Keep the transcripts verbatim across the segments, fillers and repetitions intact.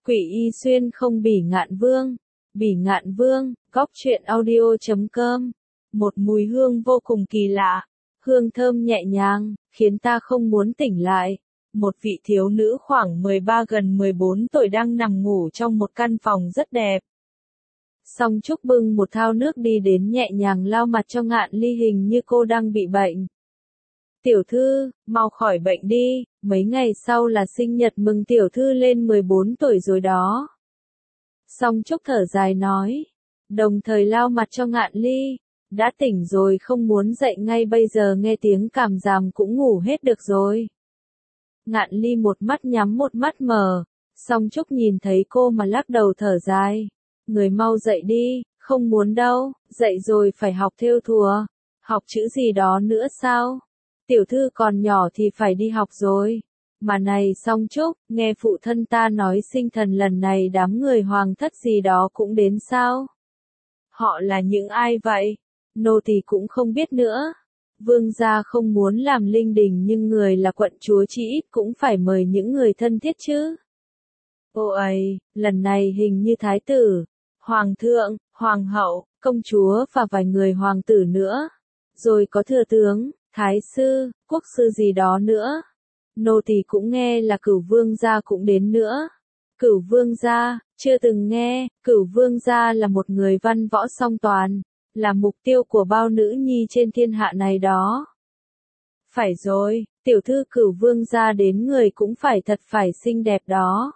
Quỷ Y Xuyên không bỉ ngạn vương. Bỉ ngạn vương, góc truyện audio chấm com. Một mùi hương vô cùng kỳ lạ, hương thơm nhẹ nhàng, khiến ta không muốn tỉnh lại. Một vị thiếu nữ khoảng mười ba gần mười bốn tuổi đang nằm ngủ trong một căn phòng rất đẹp. Song Trúc bưng một thao nước đi đến nhẹ nhàng lau mặt cho Ngạn Ly, hình như cô đang bị bệnh. Tiểu thư, mau khỏi bệnh đi, mấy ngày sau là sinh nhật mừng tiểu thư lên mười bốn tuổi rồi đó. Song Trúc thở dài nói, đồng thời lau mặt cho Ngạn Ly. Đã tỉnh rồi, không muốn dậy ngay bây giờ, nghe tiếng cảm giảm cũng ngủ hết được rồi. Ngạn Ly một mắt nhắm một mắt mở, Song Trúc nhìn thấy cô mà lắc đầu thở dài. Người mau dậy đi, không muốn đâu, dậy rồi phải học thêu thùa. Học chữ gì đó nữa sao? Tiểu thư còn nhỏ thì phải đi học rồi. Mà này Song Trúc, nghe phụ thân ta nói sinh thần lần này đám người hoàng thất gì đó cũng đến sao? Họ là những ai vậy? Nô tỳ cũng không biết nữa. Vương gia không muốn làm linh đình, nhưng người là quận chúa chỉ ít cũng phải mời những người thân thiết chứ. Ô ấy, lần này hình như thái tử, hoàng thượng, hoàng hậu, công chúa và vài người hoàng tử nữa. Rồi có thừa tướng, thái sư, quốc sư gì đó nữa. Nô tỳ cũng nghe là Cửu vương gia cũng đến nữa. Cửu vương gia, chưa từng nghe. Cửu vương gia là một người văn võ song toàn, là mục tiêu của bao nữ nhi trên thiên hạ này đó. Phải rồi, tiểu thư Cửu vương gia đến, người cũng phải thật phải xinh đẹp đó.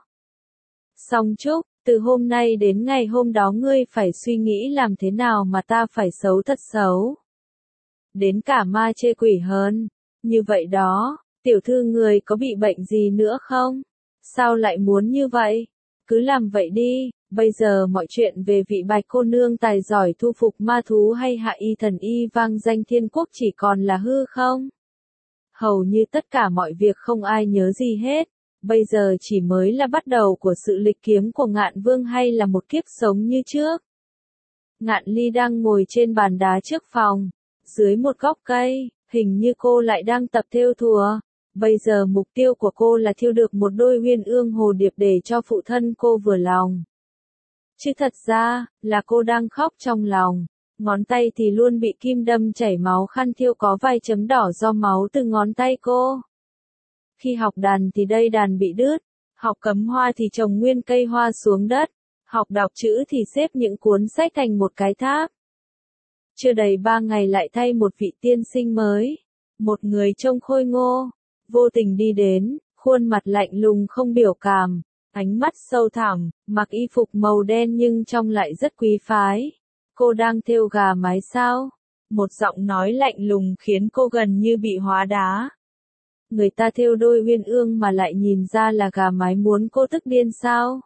Song Trúc, từ hôm nay đến ngày hôm đó ngươi phải suy nghĩ làm thế nào mà ta phải xấu thật xấu. Đến cả ma chê quỷ hơn. Như vậy đó, tiểu thư người có bị bệnh gì nữa không? Sao lại muốn như vậy? Cứ làm vậy đi, bây giờ mọi chuyện về vị Bạch cô nương tài giỏi thu phục ma thú hay hạ y thần y vang danh thiên quốc chỉ còn là hư không? Hầu như tất cả mọi việc không ai nhớ gì hết. Bây giờ chỉ mới là bắt đầu của sự lịch kiếm của Ngạn Vương, hay là một kiếp sống như trước. Ngạn Ly đang ngồi trên bàn đá trước phòng, dưới một gốc cây, hình như cô lại đang tập thêu thùa. Bây giờ mục tiêu của cô là thêu được một đôi uyên ương hồ điệp để cho phụ thân cô vừa lòng. Chứ thật ra, là cô đang khóc trong lòng. Ngón tay thì luôn bị kim đâm chảy máu, khăn thêu có vài chấm đỏ do máu từ ngón tay cô. Khi học đàn thì đây đàn bị đứt, học cắm hoa thì trồng nguyên cây hoa xuống đất, học đọc chữ thì xếp những cuốn sách thành một cái tháp. Chưa đầy ba ngày lại thay một vị tiên sinh mới, một người trông khôi ngô, vô tình đi đến, khuôn mặt lạnh lùng không biểu cảm, ánh mắt sâu thẳm, mặc y phục màu đen nhưng trông lại rất quý phái. Cô đang thêu gà mái sao? Một giọng nói lạnh lùng khiến cô gần như bị hóa đá. Người ta thêu đôi uyên ương mà lại nhìn ra là gà mái, muốn cô tức điên sao?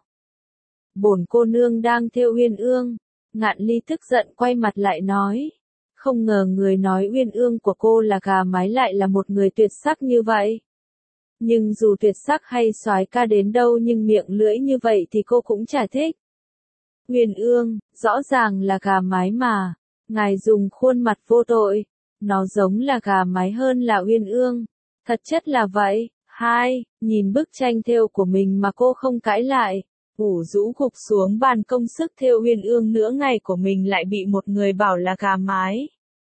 Bổn cô nương đang thêu uyên ương. Ngạn Ly tức giận quay mặt lại nói. Không ngờ người nói uyên ương của cô là gà mái lại là một người tuyệt sắc như vậy. Nhưng dù tuyệt sắc hay soái ca đến đâu nhưng miệng lưỡi như vậy thì cô cũng chả thích. Uyên ương, rõ ràng là gà mái mà. Ngài dùng khuôn mặt vô tội. Nó giống là gà mái hơn là uyên ương. Thật chất là vậy. Hai, nhìn bức tranh thêu của mình mà cô không cãi lại. Ủ rũ gục xuống bàn, công sức thêu uyên ương nửa ngày của mình lại bị một người bảo là gà mái.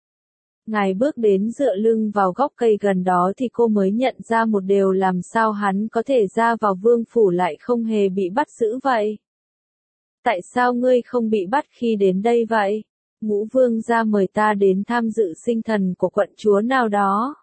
Ngài bước đến dựa lưng vào gốc cây gần đó thì cô mới nhận ra một điều, làm sao hắn có thể ra vào vương phủ lại không hề bị bắt giữ vậy? Tại sao ngươi không bị bắt khi đến đây vậy? Ngũ vương gia mời ta đến tham dự sinh thần của quận chúa nào đó.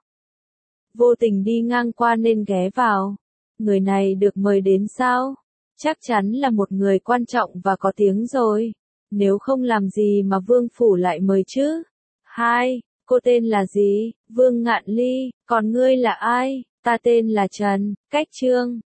Vô tình đi ngang qua nên ghé vào. Người này được mời đến sao? Chắc chắn là một người quan trọng và có tiếng rồi. Nếu không làm gì mà vương phủ lại mời chứ? Hai, cô tên là gì? Vương Ngạn Ly. Còn ngươi là ai? Ta tên là Trần, Cách Trương.